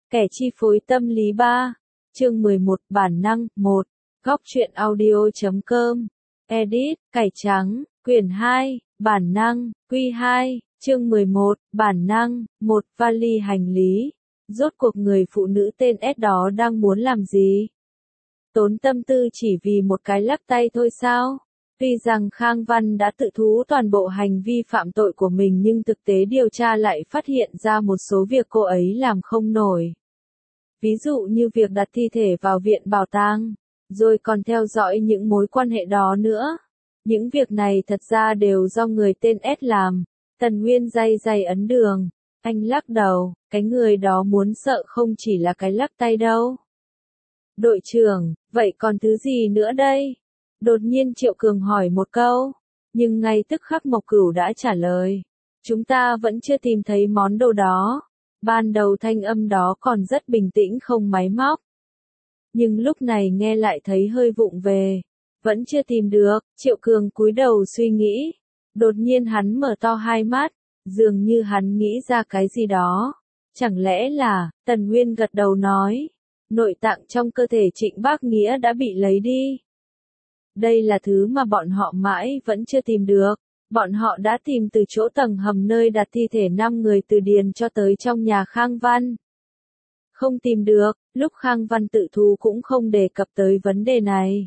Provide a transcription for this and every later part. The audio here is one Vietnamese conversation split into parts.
Kẻ chi phối tâm lý 3, chương 11, bản năng 1, góc truyện audio.com, edit, cải trắng, quyển 2, bản năng, quy 2, chương 11, bản năng, 1, vali hành lý. Rốt cuộc người phụ nữ tên S đó đang muốn làm gì? Tốn tâm tư chỉ vì một cái lắc tay thôi sao? Tuy rằng Khang Văn đã tự thú toàn bộ hành vi phạm tội của mình nhưng thực tế điều tra lại phát hiện ra một số việc cô ấy làm không nổi. Ví dụ như việc đặt thi thể vào viện bảo tàng, rồi còn theo dõi những mối quan hệ đó nữa. Những việc này thật ra đều do người tên S làm. Tần Nguyên day ấn đường. Anh lắc đầu, cái người đó muốn sợ không chỉ là cái lắc tay đâu. Đội trưởng, vậy còn thứ gì nữa đây? Đột nhiên Triệu Cường hỏi một câu, nhưng ngay tức khắc Mộc Cửu đã trả lời. Chúng ta vẫn chưa tìm thấy món đồ đó. Ban đầu thanh âm đó còn rất bình tĩnh không máy móc. Nhưng lúc này nghe lại thấy hơi vụng về. Vẫn chưa tìm được, Triệu Cường cúi đầu suy nghĩ. Đột nhiên hắn mở to hai mắt, dường như hắn nghĩ ra cái gì đó. Chẳng lẽ là, Tần Nguyên gật đầu nói, nội tạng trong cơ thể Trịnh Bác Nghĩa đã bị lấy đi. Đây là thứ mà bọn họ mãi vẫn chưa tìm được. Bọn họ đã tìm từ chỗ tầng hầm nơi đặt thi thể 5 người từ Điền cho tới trong nhà Khang Văn. Không tìm được, lúc Khang Văn tự thú cũng không đề cập tới vấn đề này.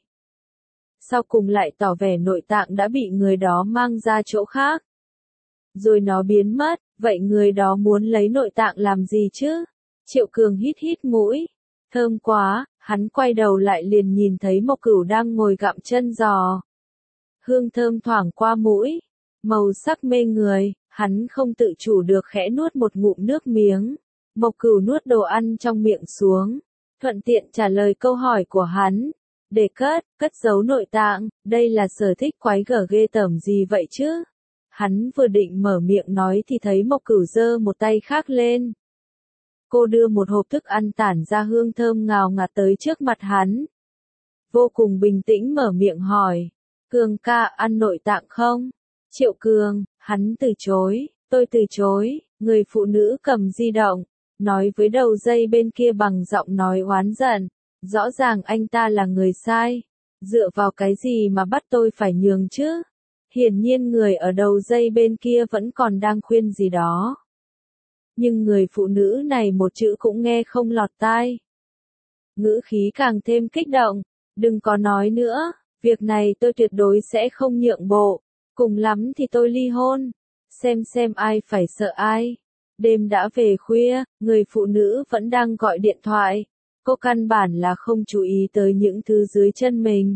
Sau cùng lại tỏ vẻ nội tạng đã bị người đó mang ra chỗ khác. Rồi nó biến mất, vậy người đó muốn lấy nội tạng làm gì chứ? Triệu Cường hít mũi. Thơm quá, hắn quay đầu lại liền nhìn thấy Mộc Cửu đang ngồi gặm chân giò. Hương thơm thoảng qua mũi, màu sắc mê người, hắn không tự chủ được khẽ nuốt một ngụm nước miếng. Mộc Cửu nuốt đồ ăn trong miệng xuống, thuận tiện trả lời câu hỏi của hắn. Để cất giấu nội tạng, đây là sở thích quái gở ghê tởm gì vậy chứ? Hắn vừa định mở miệng nói thì thấy Mộc Cửu giơ một tay khác lên. Cô đưa một hộp thức ăn tản ra hương thơm ngào ngạt tới trước mặt hắn. Vô cùng bình tĩnh mở miệng hỏi, Cường ca ăn nội tạng không? Triệu Cường, hắn từ chối, tôi từ chối. Người phụ nữ cầm di động, nói với đầu dây bên kia bằng giọng nói oán giận. Rõ ràng anh ta là người sai. Dựa vào cái gì mà bắt tôi phải nhường chứ? Hiển nhiên người ở đầu dây bên kia vẫn còn đang khuyên gì đó. Nhưng người phụ nữ này một chữ cũng nghe không lọt tai. Ngữ khí càng thêm kích động. Đừng có nói nữa, việc này tôi tuyệt đối sẽ không nhượng bộ. Cùng lắm thì tôi ly hôn. Xem ai phải sợ ai. Đêm đã về khuya, người phụ nữ vẫn đang gọi điện thoại. Cô căn bản là không chú ý tới những thứ dưới chân mình.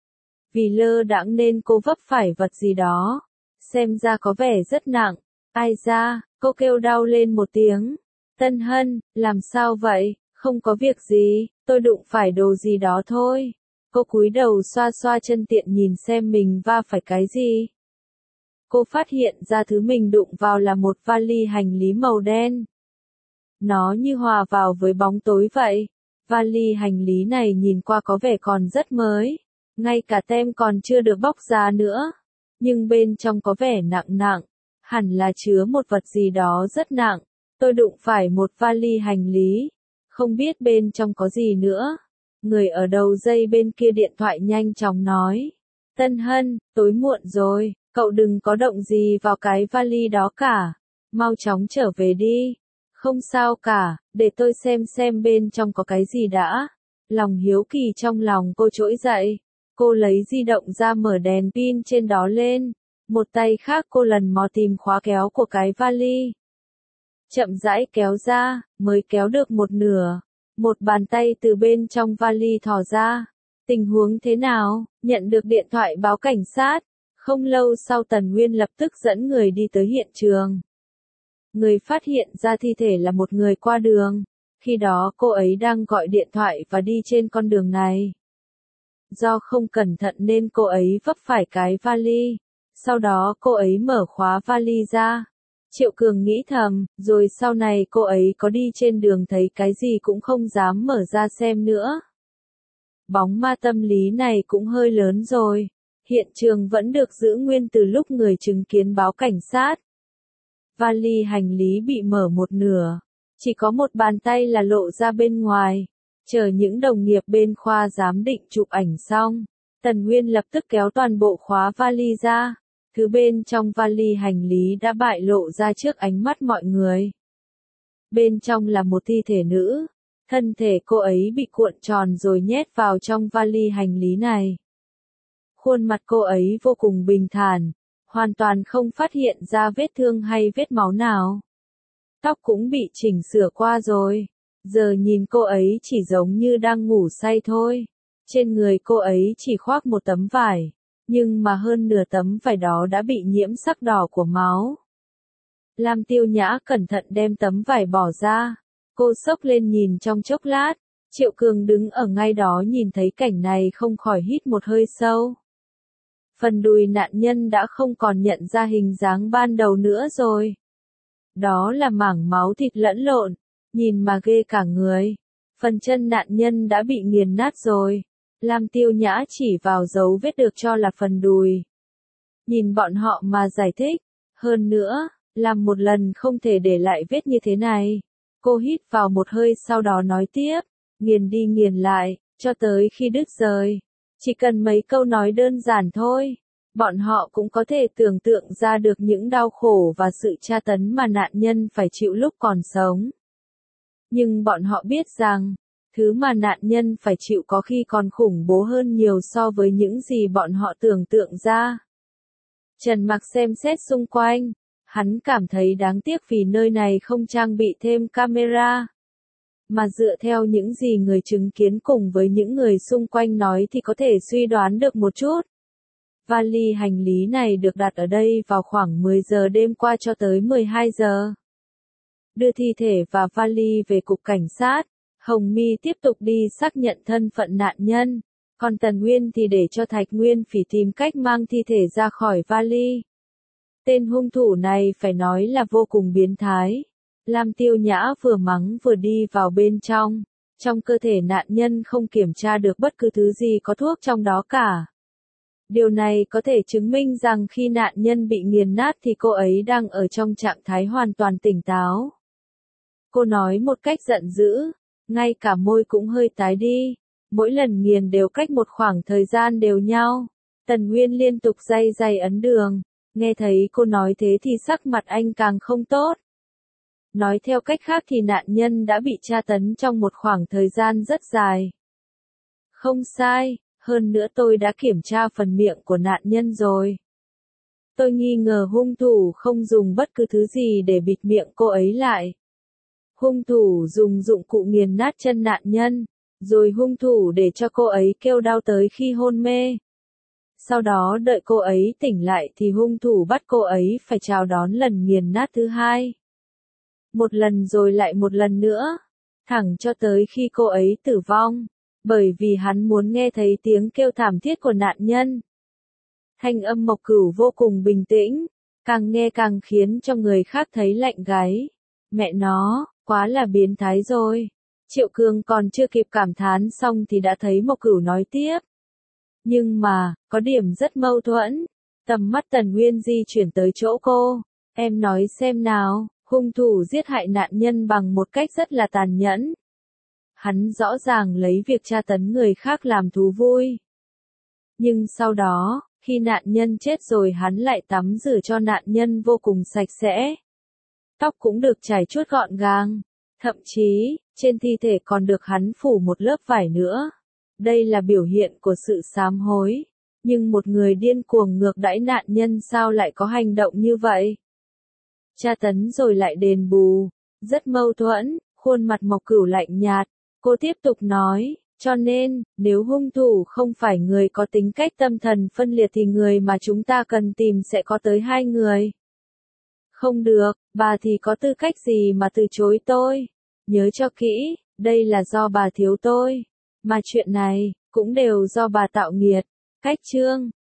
Vì lơ đãng nên cô vấp phải vật gì đó. Xem ra có vẻ rất nặng. Ai da, cô kêu đau lên một tiếng. Tân Hân, làm sao vậy? Không có việc gì, tôi đụng phải đồ gì đó thôi. Cô cúi đầu xoa chân tiện nhìn xem mình va phải cái gì. Cô phát hiện ra thứ mình đụng vào là một vali hành lý màu đen. Nó như hòa vào với bóng tối vậy. Vali hành lý này nhìn qua có vẻ còn rất mới. Ngay cả tem còn chưa được bóc ra nữa. Nhưng bên trong có vẻ nặng. Hẳn là chứa một vật gì đó rất nặng. Tôi đụng phải một vali hành lý. Không biết bên trong có gì nữa. Người ở đầu dây bên kia điện thoại nhanh chóng nói. Tân Hân, tối muộn rồi, cậu đừng có động gì vào cái vali đó cả. Mau chóng trở về đi. Không sao cả, để tôi xem bên trong có cái gì đã. Lòng hiếu kỳ trong lòng cô trỗi dậy. Cô lấy di động ra mở đèn pin trên đó lên. Một tay khác cô lần mò tìm khóa kéo của cái vali. Chậm rãi kéo ra, mới kéo được một nửa. Một bàn tay từ bên trong vali thò ra. Tình huống thế nào? Nhận được điện thoại báo cảnh sát. Không lâu sau Tần Nguyên lập tức dẫn người đi tới hiện trường. Người phát hiện ra thi thể là một người qua đường. Khi đó cô ấy đang gọi điện thoại và đi trên con đường này. Do không cẩn thận nên cô ấy vấp phải cái vali. Sau đó cô ấy mở khóa vali ra. Triệu Cường nghĩ thầm, rồi sau này cô ấy có đi trên đường thấy cái gì cũng không dám mở ra xem nữa. Bóng ma tâm lý này cũng hơi lớn rồi. Hiện trường vẫn được giữ nguyên từ lúc người chứng kiến báo cảnh sát. Vali hành lý bị mở một nửa. Chỉ có một bàn tay là lộ ra bên ngoài. Chờ những đồng nghiệp bên khoa giám định chụp ảnh xong, Tần Nguyên lập tức kéo toàn bộ khóa vali ra. Thứ bên trong vali hành lý đã bại lộ ra trước ánh mắt mọi người. Bên trong là một thi thể nữ. Thân thể cô ấy bị cuộn tròn rồi nhét vào trong vali hành lý này. Khuôn mặt cô ấy vô cùng bình thản, hoàn toàn không phát hiện ra vết thương hay vết máu nào. Tóc cũng bị chỉnh sửa qua rồi. Giờ nhìn cô ấy chỉ giống như đang ngủ say thôi. Trên người cô ấy chỉ khoác một tấm vải, nhưng mà hơn nửa tấm vải đó đã bị nhiễm sắc đỏ của máu. Lam Tiêu Nhã cẩn thận đem tấm vải bỏ ra. Cô xốc lên nhìn trong chốc lát. Triệu Cường đứng ở ngay đó nhìn thấy cảnh này không khỏi hít một hơi sâu. Phần đùi nạn nhân đã không còn nhận ra hình dáng ban đầu nữa rồi. Đó là mảng máu thịt lẫn lộn, nhìn mà ghê cả người. Phần chân nạn nhân đã bị nghiền nát rồi. Lam Tiêu Nhã chỉ vào dấu vết được cho là phần đùi. Nhìn bọn họ mà giải thích. Hơn nữa, làm một lần không thể để lại vết như thế này. Cô hít vào một hơi sau đó nói tiếp. Nghiền đi nghiền lại, cho tới khi đứt rời. Chỉ cần mấy câu nói đơn giản thôi. Bọn họ cũng có thể tưởng tượng ra được những đau khổ và sự tra tấn mà nạn nhân phải chịu lúc còn sống. Nhưng bọn họ biết rằng, thứ mà nạn nhân phải chịu có khi còn khủng bố hơn nhiều so với những gì bọn họ tưởng tượng ra. Trần Mặc xem xét xung quanh, hắn cảm thấy đáng tiếc vì nơi này không trang bị thêm camera. Mà dựa theo những gì người chứng kiến cùng với những người xung quanh nói thì có thể suy đoán được một chút. Vali hành lý này được đặt ở đây vào khoảng 10 giờ đêm qua cho tới 12 giờ. Đưa thi thể và vali về cục cảnh sát, Hồng My tiếp tục đi xác nhận thân phận nạn nhân, còn Tần Nguyên thì để cho Thạch Nguyên Phỉ tìm cách mang thi thể ra khỏi vali. Tên hung thủ này phải nói là vô cùng biến thái. Lam Tiêu Nhã vừa mắng vừa đi vào bên trong. Trong cơ thể nạn nhân không kiểm tra được bất cứ thứ gì có thuốc trong đó cả. Điều này có thể chứng minh rằng khi nạn nhân bị nghiền nát thì cô ấy đang ở trong trạng thái hoàn toàn tỉnh táo. Cô nói một cách giận dữ, ngay cả môi cũng hơi tái đi. Mỗi lần nghiền đều cách một khoảng thời gian đều nhau. Tần Nguyên liên tục day day ấn đường. Nghe thấy cô nói thế thì sắc mặt anh càng không tốt. Nói theo cách khác thì nạn nhân đã bị tra tấn trong một khoảng thời gian rất dài. Không sai, hơn nữa tôi đã kiểm tra phần miệng của nạn nhân rồi. Tôi nghi ngờ hung thủ không dùng bất cứ thứ gì để bịt miệng cô ấy lại. Hung thủ dùng dụng cụ nghiền nát chân nạn nhân, rồi hung thủ để cho cô ấy kêu đau tới khi hôn mê. Sau đó đợi cô ấy tỉnh lại thì hung thủ bắt cô ấy phải chào đón lần nghiền nát thứ hai. Một lần rồi lại một lần nữa, thẳng cho tới khi cô ấy tử vong, bởi vì hắn muốn nghe thấy tiếng kêu thảm thiết của nạn nhân. Thanh âm Mộc Cửu vô cùng bình tĩnh, càng nghe càng khiến cho người khác thấy lạnh gáy. Mẹ nó, quá là biến thái rồi. Triệu Cường còn chưa kịp cảm thán xong thì đã thấy Mộc Cửu nói tiếp. Nhưng mà, có điểm rất mâu thuẫn. Tầm mắt Tần Nguyên di chuyển tới chỗ cô. Em nói xem nào, hung thủ giết hại nạn nhân bằng một cách rất là tàn nhẫn. Hắn rõ ràng lấy việc tra tấn người khác làm thú vui. Nhưng sau đó, khi nạn nhân chết rồi hắn lại tắm rửa cho nạn nhân vô cùng sạch sẽ. Tóc cũng được chải chuốt gọn gàng. Thậm chí, trên thi thể còn được hắn phủ một lớp vải nữa. Đây là biểu hiện của sự sám hối. Nhưng một người điên cuồng ngược đãi nạn nhân sao lại có hành động như vậy? Tra tấn rồi lại đền bù. Rất mâu thuẫn, khuôn mặt Mộc Cửu lạnh nhạt. Cô tiếp tục nói, cho nên, nếu hung thủ không phải người có tính cách tâm thần phân liệt thì người mà chúng ta cần tìm sẽ có tới 2 người. Không được, bà thì có tư cách gì mà từ chối tôi? Nhớ cho kỹ, đây là do bà thiếu tôi. Mà chuyện này, cũng đều do bà tạo nghiệt. Cách chương